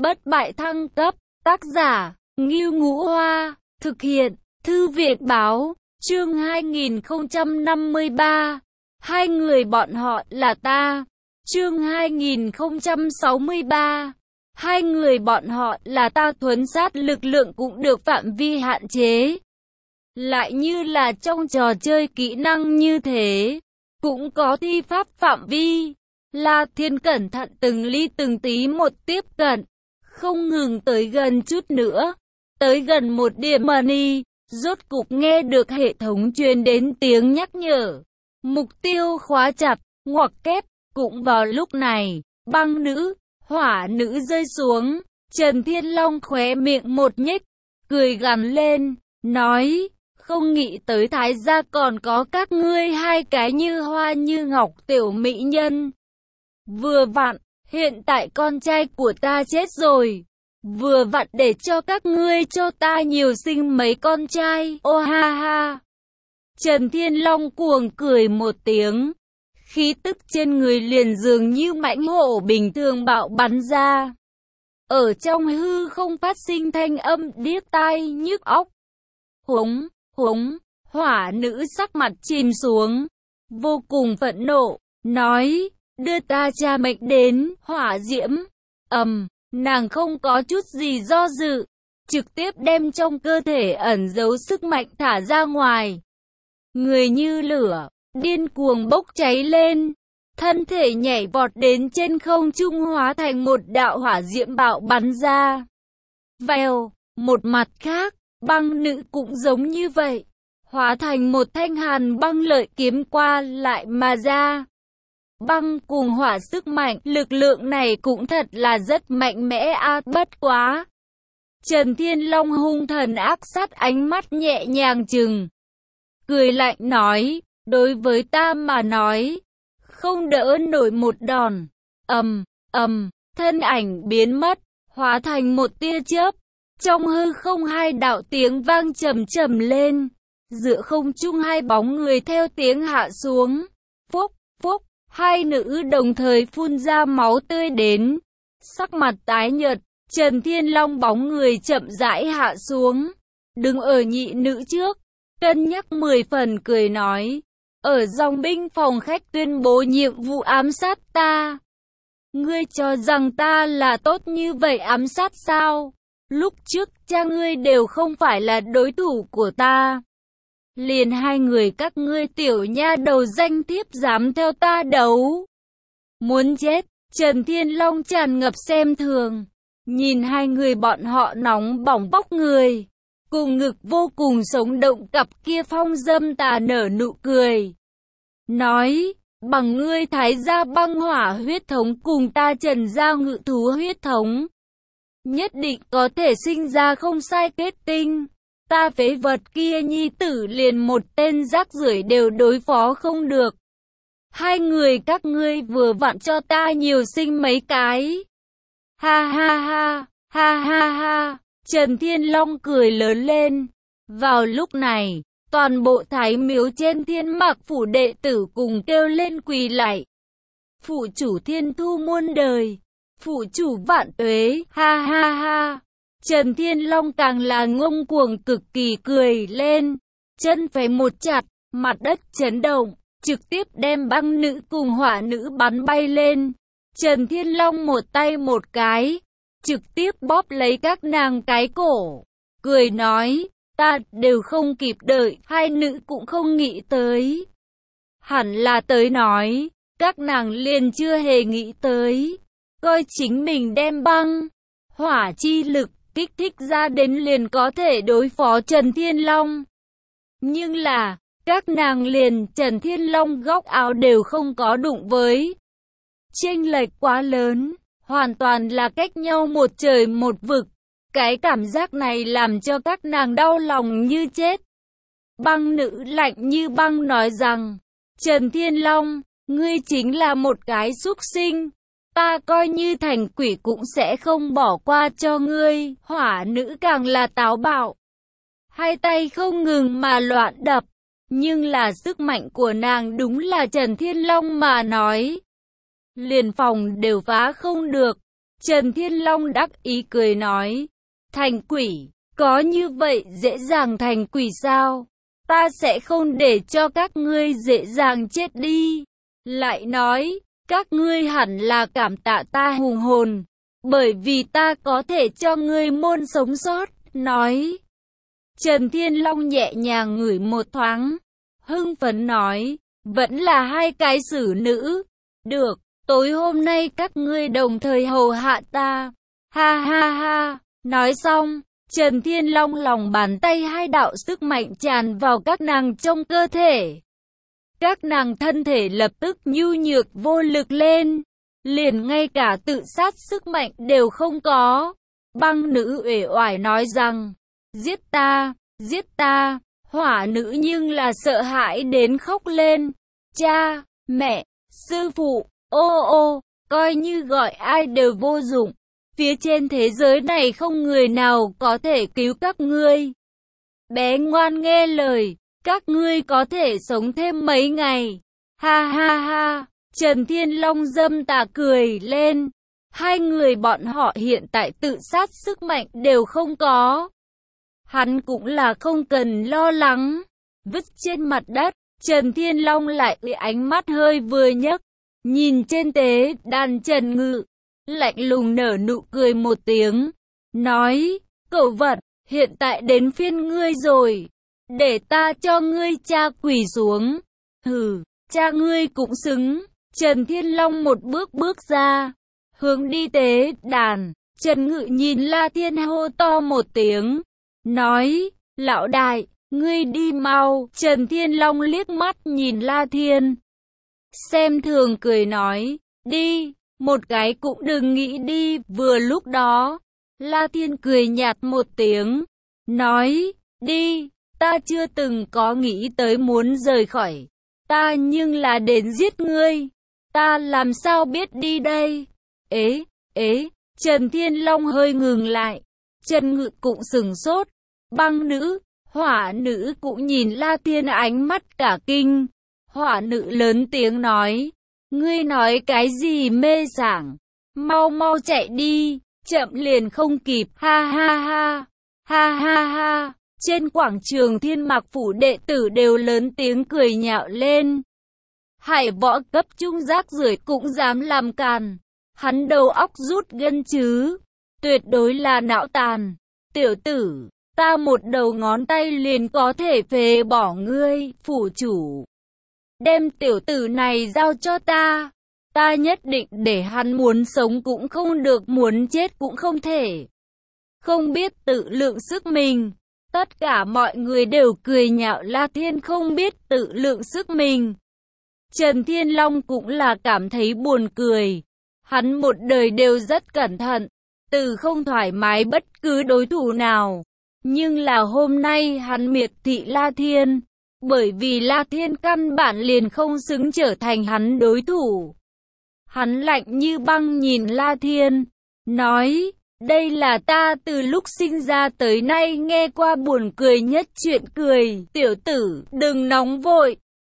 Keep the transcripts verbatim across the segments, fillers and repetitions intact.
bất bại thăng cấp, tác giả, Ngưu Ngũ Hoa, thực hiện, Thư viện Báo, chương hai nghìn không trăm năm mươi ba, hai người bọn họ là ta, chương hai nghìn không trăm sáu mươi ba, hai người bọn họ là ta. Thuấn sát lực lượng cũng được phạm vi hạn chế. Lại như là trong trò chơi kỹ năng như thế, cũng có thi pháp phạm vi. La Thiên cẩn thận từng ly từng tí một tiếp cận, không ngừng tới gần chút nữa, tới gần một điểm money, rốt cục nghe được hệ thống truyền đến tiếng nhắc nhở. Mục tiêu khóa chặt, ngoặc kép. Cũng vào lúc này, băng nữ, hỏa nữ rơi xuống, Trần Thiên Long khóe miệng một nhếch, cười gằn lên, nói, không nghĩ tới Thái gia còn có các ngươi hai cái như hoa như ngọc tiểu mỹ nhân. Vừa vặn, hiện tại con trai của ta chết rồi, vừa vặn để cho các ngươi cho ta nhiều sinh mấy con trai, ô ha ha. Trần Thiên Long cuồng cười một tiếng, khí tức trên người liền dường như mãnh hổ bình thường bạo bắn ra. Ở trong hư không phát sinh thanh âm điếc tai nhức óc. Húng, húng, hỏa nữ sắc mặt chìm xuống, vô cùng phẫn nộ, nói, đưa ta cha mệnh đến, hỏa diễm. Ầm, nàng không có chút gì do dự, trực tiếp đem trong cơ thể ẩn giấu sức mạnh thả ra ngoài. Người như lửa, điên cuồng bốc cháy lên, thân thể nhảy vọt đến trên không trung hóa thành một đạo hỏa diễm bạo bắn ra. Vèo, một mặt khác, băng nữ cũng giống như vậy, hóa thành một thanh hàn băng lợi kiếm qua lại mà ra. Băng cùng hỏa sức mạnh, lực lượng này cũng thật là rất mạnh mẽ a, bất quá. Trần Thiên Long hung thần ác sát ánh mắt nhẹ nhàng chừng, cười lạnh nói, đối với ta mà nói, không đỡ nổi một đòn. Ầm, ầm, thân ảnh biến mất, hóa thành một tia chớp. Trong hư không hai đạo tiếng vang trầm trầm lên, giữa không trung hai bóng người theo tiếng hạ xuống. Phúc, phúc, hai nữ đồng thời phun ra máu tươi đến, sắc mặt tái nhợt. Trần Thiên Long bóng người chậm rãi hạ xuống, đứng ở nhị nữ trước, cân nhắc mười phần cười nói, ở dòng binh phòng khách tuyên bố nhiệm vụ ám sát ta. Ngươi cho rằng ta là tốt như vậy ám sát sao? Lúc trước cha ngươi đều không phải là đối thủ của ta. Liền hai người các ngươi tiểu nha đầu danh thiếp dám theo ta đấu. Muốn chết. Trần Thiên Long tràn ngập xem thường, nhìn hai người bọn họ nóng bỏng bóc người, cùng ngực vô cùng sống động cặp kia phong dâm tà nở nụ cười. Nói, bằng ngươi Thái gia băng hỏa huyết thống cùng ta Trần gia ngự thú huyết thống, nhất định có thể sinh ra không sai kết tinh. Ta phế vật kia nhi tử liền một tên rác rưởi đều đối phó không được. Hai người các ngươi vừa vặn cho ta nhiều sinh mấy cái. Ha ha ha, ha ha ha. Trần Thiên Long cười lớn lên. Vào lúc này, toàn bộ Thái miếu trên Thiên Mạc phủ đệ tử cùng kêu lên quỳ lạy. Phủ chủ Thiên Thu muôn đời, phủ chủ vạn tuế, ha ha ha. Trần Thiên Long càng là ngông cuồng cực kỳ cười lên, chân phải một chặt, mặt đất chấn động, trực tiếp đem băng nữ cùng hỏa nữ bắn bay lên. Trần Thiên Long một tay một cái, trực tiếp bóp lấy các nàng cái cổ, cười nói, ta đều không kịp đợi, hai nữ cũng không nghĩ tới. Hẳn là tới nói, các nàng liền chưa hề nghĩ tới, coi chính mình đem băng, hỏa chi lực, kích thích ra đến liền có thể đối phó Trần Thiên Long. Nhưng là, các nàng liền Trần Thiên Long góc áo đều không có đụng với. Chênh lệch quá lớn, hoàn toàn là cách nhau một trời một vực. Cái cảm giác này làm cho các nàng đau lòng như chết. Băng nữ lạnh như băng nói rằng, Trần Thiên Long, ngươi chính là một cái súc sinh. Ta coi như thành quỷ cũng sẽ không bỏ qua cho ngươi. Hỏa nữ càng là táo bạo, hai tay không ngừng mà loạn đập. Nhưng là sức mạnh của nàng đúng là Trần Thiên Long mà nói, liền phòng đều phá không được. Trần Thiên Long đắc ý cười nói, thành quỷ, có như vậy dễ dàng thành quỷ sao? Ta sẽ không để cho các ngươi dễ dàng chết đi. Lại nói, các ngươi hẳn là cảm tạ ta hùng hồn, bởi vì ta có thể cho ngươi môn sống sót. Nói, Trần Thiên Long nhẹ nhàng ngửi một thoáng, hưng phấn nói, vẫn là hai cái xử nữ. Được, tối hôm nay các ngươi đồng thời hầu hạ ta. Ha ha ha, nói xong, Trần Thiên Long lòng bàn tay hai đạo sức mạnh tràn vào các nàng trong cơ thể. Các nàng thân thể lập tức nhu nhược vô lực lên, liền ngay cả tự sát sức mạnh đều không có. Băng nữ uể oải nói rằng, giết ta, giết ta. Hỏa nữ nhưng là sợ hãi đến khóc lên. Cha, mẹ, sư phụ, ô ô, coi như gọi ai đều vô dụng. Phía trên thế giới này không người nào có thể cứu các ngươi. Bé ngoan nghe lời, các ngươi có thể sống thêm mấy ngày. Ha ha ha, Trần Thiên Long dâm tà cười lên. Hai người bọn họ hiện tại tự sát sức mạnh đều không có. Hắn cũng là không cần lo lắng. Vứt trên mặt đất, Trần Thiên Long lại ánh mắt hơi vừa nhấc, nhìn trên tế đàn Trần Ngự, lạnh lùng nở nụ cười một tiếng, nói, cẩu vật, hiện tại đến phiên ngươi rồi, để ta cho ngươi cha quỳ xuống. Hừ, cha ngươi cũng xứng. Trần Thiên Long một bước bước ra, hướng đi tế đàn. Trần Ngự nhìn La Thiên hô to một tiếng, nói, lão đại, ngươi đi mau. Trần Thiên Long liếc mắt nhìn La Thiên, xem thường cười nói, đi, một cái cũng đừng nghĩ đi. Vừa lúc đó, La Thiên cười nhạt một tiếng, nói, đi, ta chưa từng có nghĩ tới muốn rời khỏi, ta nhưng là đến giết ngươi, ta làm sao biết đi đây? Ế, ế, Trần Thiên Long hơi ngừng lại, Trần Ngự cũng sừng sốt, băng nữ, hỏa nữ cũng nhìn La Thiên ánh mắt cả kinh. Hỏa nữ lớn tiếng nói, ngươi nói cái gì mê sảng, mau mau chạy đi, chậm liền không kịp. Ha ha ha, ha ha ha. Trên quảng trường Thiên Mạc Phủ đệ tử đều lớn tiếng cười nhạo lên. Hải võ cấp trung rác rưởi cũng dám làm càn, hắn đầu óc rút gân chứ, tuyệt đối là não tàn. Tiểu tử, ta một đầu ngón tay liền có thể phế bỏ ngươi. Phủ chủ, đem tiểu tử này giao cho ta, ta nhất định để hắn muốn sống cũng không được, muốn chết cũng không thể. Không biết tự lượng sức mình. Tất cả mọi người đều cười nhạo La Thiên không biết tự lượng sức mình. Trần Thiên Long cũng là cảm thấy buồn cười. Hắn một đời đều rất cẩn thận, từ không thoải mái bất cứ đối thủ nào. Nhưng là hôm nay hắn miệt thị La Thiên, bởi vì La Thiên căn bản liền không xứng trở thành hắn đối thủ. Hắn lạnh như băng nhìn La Thiên, nói, đây là ta từ lúc sinh ra tới nay nghe qua buồn cười nhất chuyện cười. Tiểu tử, đừng nóng vội,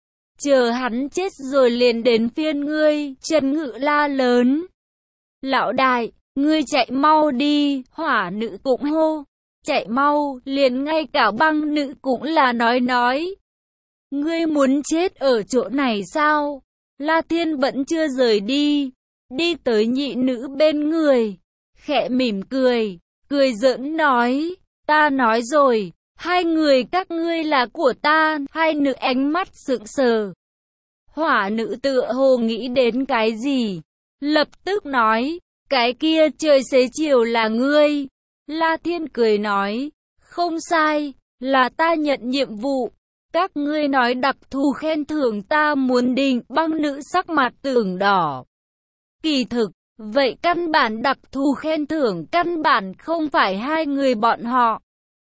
chờ hắn chết rồi liền đến phiên ngươi. Trần Ngự la lớn, lão đại, ngươi chạy mau đi. Hỏa nữ cũng hô, chạy mau. Liền ngay cả băng nữ cũng là nói nói, ngươi muốn chết ở chỗ này sao? La Thiên vẫn chưa rời đi, đi tới nhị nữ bên người, khẽ mỉm cười, cười giỡn nói, ta nói rồi, hai người các ngươi là của ta. Hai nữ ánh mắt sững sờ. Hỏa nữ tựa hồ nghĩ đến cái gì, lập tức nói, cái kia trời xế chiều là ngươi. La Thiên cười nói, không sai, là ta nhận nhiệm vụ. Các ngươi nói đặc thù khen thưởng ta muốn định. Băng nữ sắc mặt tưởng đỏ. Kỳ thực, vậy căn bản đặc thù khen thưởng căn bản không phải hai người bọn họ.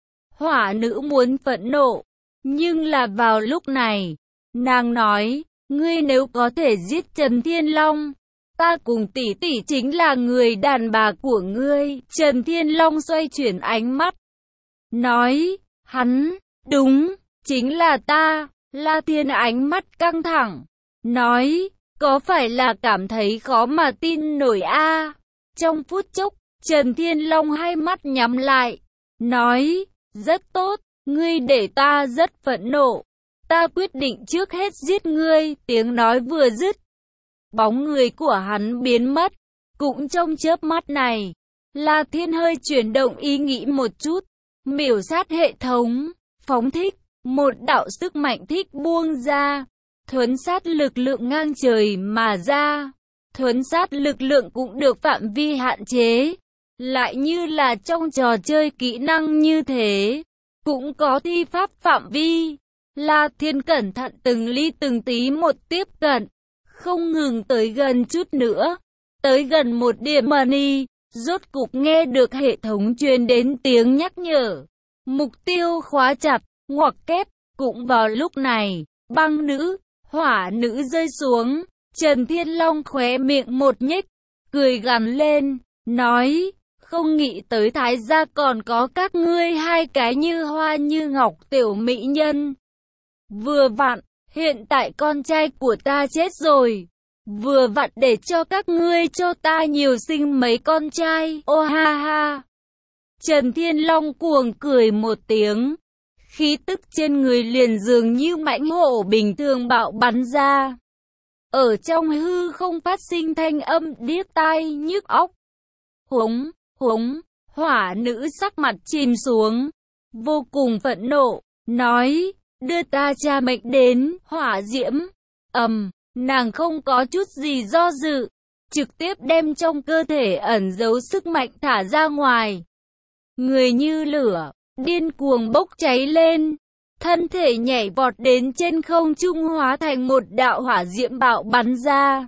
Hỏa nữ muốn phẫn nộ, nhưng là vào lúc này, nàng nói, ngươi nếu có thể giết Trần Thiên Long, ta cùng tỷ tỷ chính là người đàn bà của ngươi. Trần Thiên Long xoay chuyển ánh mắt, nói, hắn, đúng, chính là ta. La Thiên ánh mắt căng thẳng, nói, có phải là cảm thấy khó mà tin nổi a? Trong phút chốc, Trần Thiên Long hai mắt nhắm lại, nói, rất tốt, ngươi để ta rất phẫn nộ. Ta quyết định trước hết giết ngươi, tiếng nói vừa dứt. Bóng người của hắn biến mất, cũng trong chớp mắt này. La Thiên hơi chuyển động ý nghĩ một chút, miểu sát hệ thống, phóng thích, một đạo sức mạnh thích buông ra, thuấn sát lực lượng ngang trời mà ra. Thuấn sát lực lượng cũng được phạm vi hạn chế, lại như là trong trò chơi kỹ năng như thế, cũng có thi pháp phạm vi. La Thiên cẩn thận từng ly từng tí một tiếp cận, không ngừng tới gần chút nữa, tới gần một điểm money, rốt cục nghe được hệ thống truyền đến tiếng nhắc nhở. Mục tiêu khóa chặt, ngoặc kép, cũng vào lúc này, băng nữ, hỏa nữ rơi xuống, Trần Thiên Long khóe miệng một nhếch, cười gằn lên, nói, không nghĩ tới Thái gia còn có các ngươi hai cái như hoa như ngọc tiểu mỹ nhân. Vừa vặn, hiện tại con trai của ta chết rồi, vừa vặn để cho các ngươi cho ta nhiều sinh mấy con trai, ô ha ha. Trần Thiên Long cuồng cười một tiếng, khí tức trên người liền dường như mãnh hổ bình thường bạo bắn ra. Ở trong hư không phát sinh thanh âm điếc tai nhức óc. Húng, húng, hỏa nữ sắc mặt chìm xuống, vô cùng phẫn nộ, nói, đưa ta cha mệnh đến, hỏa diễm. Ầm, nàng không có chút gì do dự, trực tiếp đem trong cơ thể ẩn giấu sức mạnh thả ra ngoài. Người như lửa, điên cuồng bốc cháy lên, thân thể nhảy vọt đến trên không trung hóa thành một đạo hỏa diễm bạo bắn ra.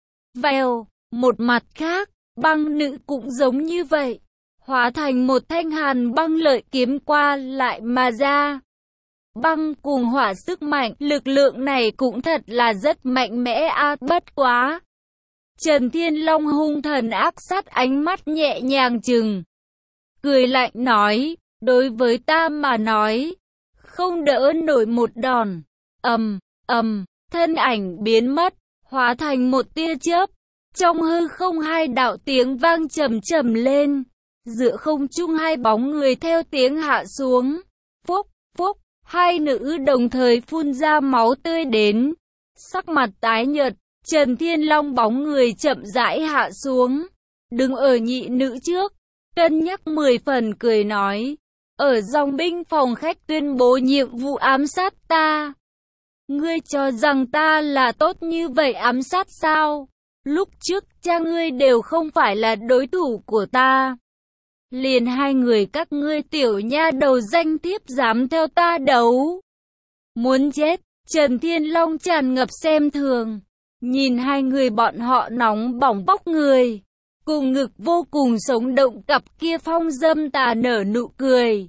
Vèo, một mặt khác, băng nữ cũng giống như vậy, hóa thành một thanh hàn băng lợi kiếm qua lại mà ra. Băng cùng hỏa sức mạnh, lực lượng này cũng thật là rất mạnh mẽ a, bất quá. Trần Thiên Long hung thần ác sát ánh mắt nhẹ nhàng chừng, cười lạnh nói, đối với ta mà nói, không đỡ nổi một đòn. Ầm, ầm, thân ảnh biến mất, hóa thành một tia chớp. Trong hư không hai đạo tiếng vang trầm trầm lên, giữa không trung hai bóng người theo tiếng hạ xuống. Phúc, phúc, hai nữ đồng thời phun ra máu tươi đến, sắc mặt tái nhợt. Trần Thiên Long bóng người chậm rãi hạ xuống, đứng ở nhị nữ trước, cân nhắc mười phần cười nói, ở dòng binh phòng khách tuyên bố nhiệm vụ ám sát ta. Ngươi cho rằng ta là tốt như vậy ám sát sao? Lúc trước cha ngươi đều không phải là đối thủ của ta. Liền hai người các ngươi tiểu nha đầu danh thiếp dám theo ta đấu. Muốn chết, Trần Thiên Long tràn ngập xem thường. Nhìn hai người bọn họ nóng bỏng bóc người, cùng ngực vô cùng sống động cặp kia phong dâm tà nở nụ cười.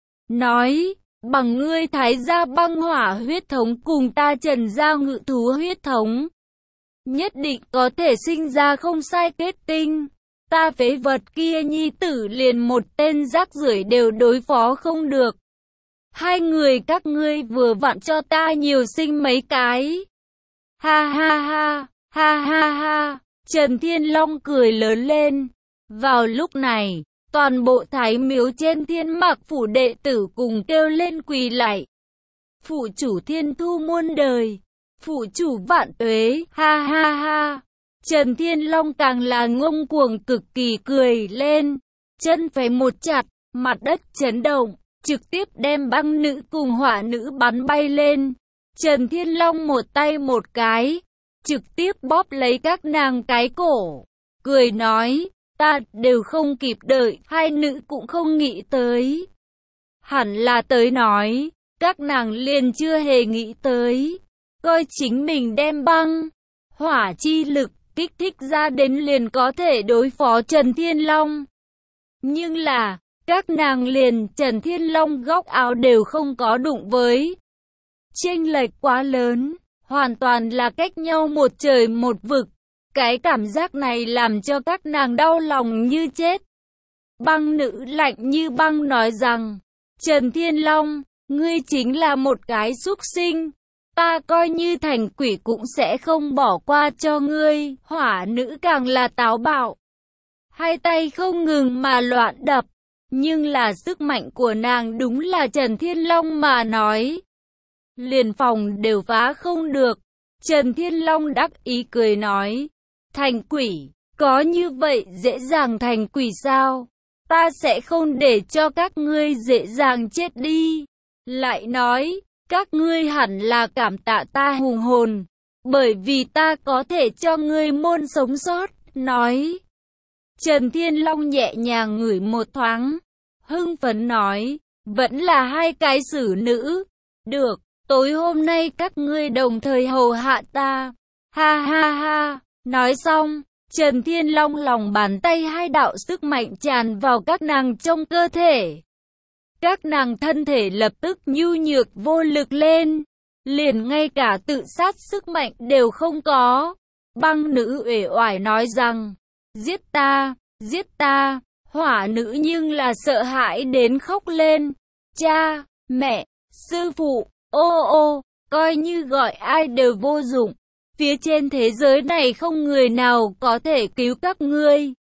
Nói, bằng ngươi Thái gia băng hỏa huyết thống cùng ta Trần gia ngự thú huyết thống, nhất định có thể sinh ra không sai kết tinh. Ta phế vật kia nhi tử liền một tên rác rưởi đều đối phó không được. Hai người các ngươi vừa vặn cho ta nhiều sinh mấy cái. Ha ha ha, ha ha ha, Trần Thiên Long cười lớn lên. Vào lúc này, toàn bộ thái miếu trên Thiên Mạc phủ đệ tử cùng kêu lên quỳ lạy. Phủ chủ Thiên Thu muôn đời, phủ chủ vạn tuế, ha ha ha. Trần Thiên Long càng là ngông cuồng cực kỳ cười lên, chân phải một chặt, mặt đất chấn động, trực tiếp đem băng nữ cùng hỏa nữ bắn bay lên. Trần Thiên Long một tay một cái, trực tiếp bóp lấy các nàng cái cổ, cười nói, ta đều không kịp đợi, hai nữ cũng không nghĩ tới. Hẳn là tới nói, các nàng liền chưa hề nghĩ tới, coi chính mình đem băng, hỏa chi lực, kích thích ra đến liền có thể đối phó Trần Thiên Long. Nhưng là, các nàng liền Trần Thiên Long góc áo đều không có đụng với. Chênh lệch quá lớn, hoàn toàn là cách nhau một trời một vực. Cái cảm giác này làm cho các nàng đau lòng như chết. Băng nữ lạnh như băng nói rằng, Trần Thiên Long, ngươi chính là một cái súc sinh. Ta coi như thành quỷ cũng sẽ không bỏ qua cho ngươi. Hỏa nữ càng là táo bạo. hai tay không ngừng mà loạn đập. Nhưng là sức mạnh của nàng đúng là Trần Thiên Long mà nói. Liền phòng đều phá không được. Trần Thiên Long đắc ý cười nói. Thành quỷ, có như vậy dễ dàng thành quỷ sao? Ta sẽ không để cho các ngươi dễ dàng chết đi. Lại nói, các ngươi hẳn là cảm tạ ta hùng hồn. Bởi vì ta có thể cho ngươi môn sống sót, nói. Trần Thiên Long nhẹ nhàng ngửi một thoáng. Hưng phấn nói, vẫn là hai cái xử nữ. Được, tối hôm nay các ngươi đồng thời hầu hạ ta. Ha ha ha, nói xong, Trần Thiên Long lòng bàn tay hai đạo sức mạnh tràn vào các nàng trong cơ thể. Các nàng thân thể lập tức nhu nhược vô lực lên, liền ngay cả tự sát sức mạnh đều không có. Băng nữ uể oải nói rằng, giết ta, giết ta. Hỏa nữ nhưng là sợ hãi đến khóc lên. Cha, mẹ, sư phụ, ô ô, coi như gọi ai đều vô dụng. Phía trên thế giới này không người nào có thể cứu các ngươi.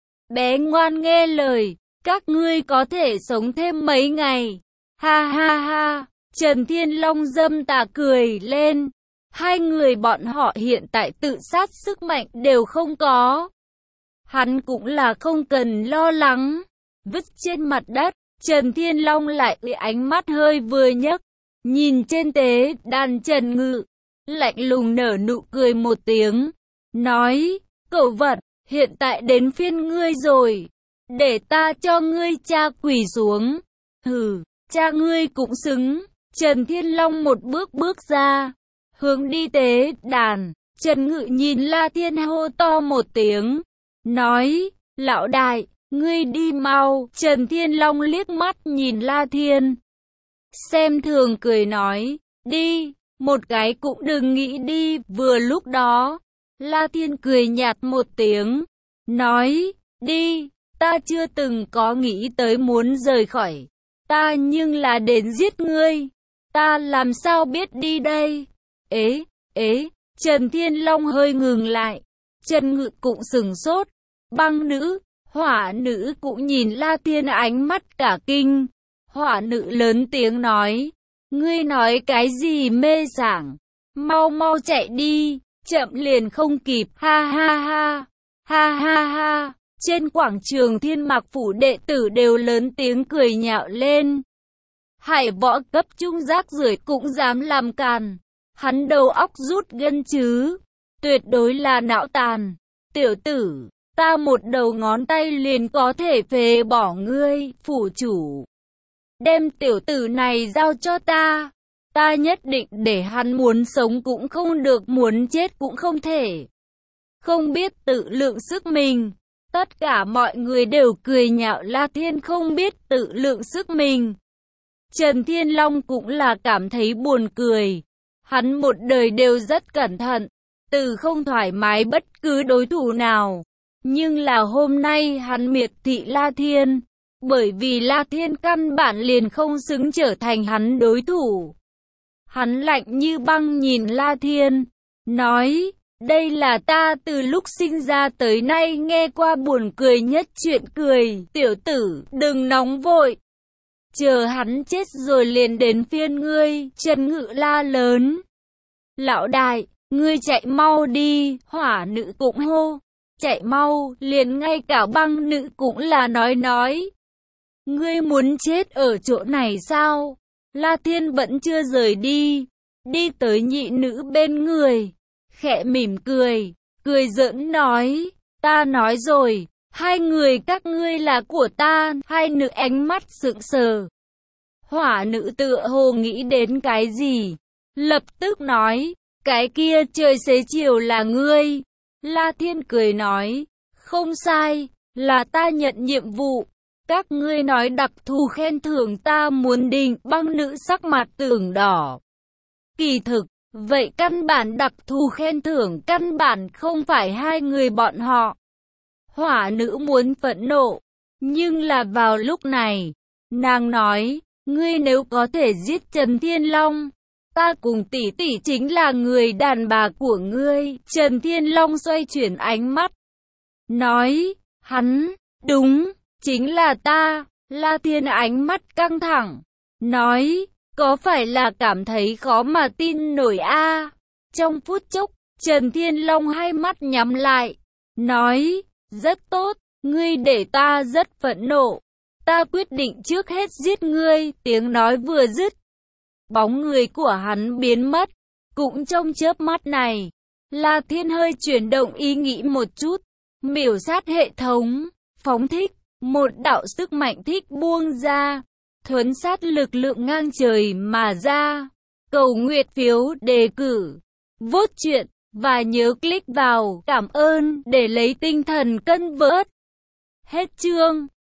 Bé ngoan nghe lời, các ngươi có thể sống thêm mấy ngày. Ha ha ha, Trần Thiên Long dâm tà cười lên. Hai người bọn họ hiện tại tự sát sức mạnh đều không có. Hắn cũng là không cần lo lắng. Vứt trên mặt đất, Trần Thiên Long lại ánh mắt hơi vừa nhấc, nhìn trên tế đàn Trần Ngự, lạnh lùng nở nụ cười một tiếng, nói, cẩu vật, hiện tại đến phiên ngươi rồi, để ta cho ngươi cha quỳ xuống. Hừ, cha ngươi cũng xứng. Trần Thiên Long một bước bước ra, hướng đi tế đàn. Trần Ngự nhìn La Thiên hô to một tiếng, nói, lão đại, ngươi đi mau. Trần Thiên Long liếc mắt nhìn La Thiên, xem thường cười nói, đi, một cái cũng đừng nghĩ đi. Vừa lúc đó, La Thiên cười nhạt một tiếng, nói, đi, ta chưa từng có nghĩ tới muốn rời khỏi, ta nhưng là đến giết ngươi, ta làm sao biết đi đây? Ế, ế, Trần Thiên Long hơi ngừng lại, Trần Ngự cũng sừng sốt, băng nữ, hỏa nữ cũng nhìn La Thiên ánh mắt cả kinh. Hỏa nữ lớn tiếng nói, ngươi nói cái gì mê sảng, mau mau chạy đi, chậm liền không kịp. Ha ha ha, ha ha ha. Trên quảng trường Thiên Mạc Phủ đệ tử đều lớn tiếng cười nhạo lên. Hải võ cấp trung rác rưởi cũng dám làm càn, hắn đầu óc rút gân chứ, tuyệt đối là não tàn. Tiểu tử, ta một đầu ngón tay liền có thể phế bỏ ngươi. Phủ chủ, đem tiểu tử này giao cho ta, ta nhất định để hắn muốn sống cũng không được, muốn chết cũng không thể. Không biết tự lượng sức mình. Tất cả mọi người đều cười nhạo La Thiên không biết tự lượng sức mình. Trần Thiên Long cũng là cảm thấy buồn cười. Hắn một đời đều rất cẩn thận, từ không thoải mái bất cứ đối thủ nào. Nhưng là hôm nay hắn miệt thị La Thiên, bởi vì La Thiên căn bản liền không xứng trở thành hắn đối thủ. Hắn lạnh như băng nhìn La Thiên, nói, đây là ta từ lúc sinh ra tới nay nghe qua buồn cười nhất chuyện cười. Tiểu tử, đừng nóng vội, chờ hắn chết rồi liền đến phiên ngươi. Trần Ngự la lớn, lão đại, ngươi chạy mau đi. Hỏa nữ cũng hô, chạy mau. Liền ngay cả băng nữ cũng là nói nói, ngươi muốn chết ở chỗ này sao? La Thiên vẫn chưa rời đi, đi tới nhị nữ bên người, khẽ mỉm cười, cười giỡn nói, ta nói rồi, hai người các ngươi là của ta. Hai nữ ánh mắt sững sờ. Hỏa nữ tựa hồ nghĩ đến cái gì, lập tức nói, cái kia trời xế chiều là ngươi. La Thiên cười nói, không sai, là ta nhận nhiệm vụ. Các ngươi nói đặc thù khen thưởng ta muốn định. Băng nữ sắc mặt tưởng đỏ. Kỳ thực, vậy căn bản đặc thù khen thưởng căn bản không phải hai người bọn họ. Hỏa nữ muốn phẫn nộ, nhưng là vào lúc này, nàng nói, ngươi nếu có thể giết Trần Thiên Long, ta cùng tỷ tỷ chính là người đàn bà của ngươi. Trần Thiên Long xoay chuyển ánh mắt, nói, Hắn, đúng, chính là ta. La Thiên ánh mắt căng thẳng, nói, có phải là cảm thấy khó mà tin nổi a? À? Trong phút chốc, Trần Thiên Long hai mắt nhắm lại, nói, rất tốt, ngươi để ta rất phẫn nộ. Ta quyết định trước hết giết ngươi. Tiếng nói vừa dứt, bóng người của hắn biến mất. Cũng trong chớp mắt này, La Thiên hơi chuyển động ý nghĩ một chút, miểu sát hệ thống, phóng thích, một đạo sức mạnh thích buông ra, thuấn sát lực lượng ngang trời mà ra. Cầu nguyện phiếu đề cử, vote chuyện, và nhớ click vào cảm ơn để lấy tinh thần cân vớt. Hết chương.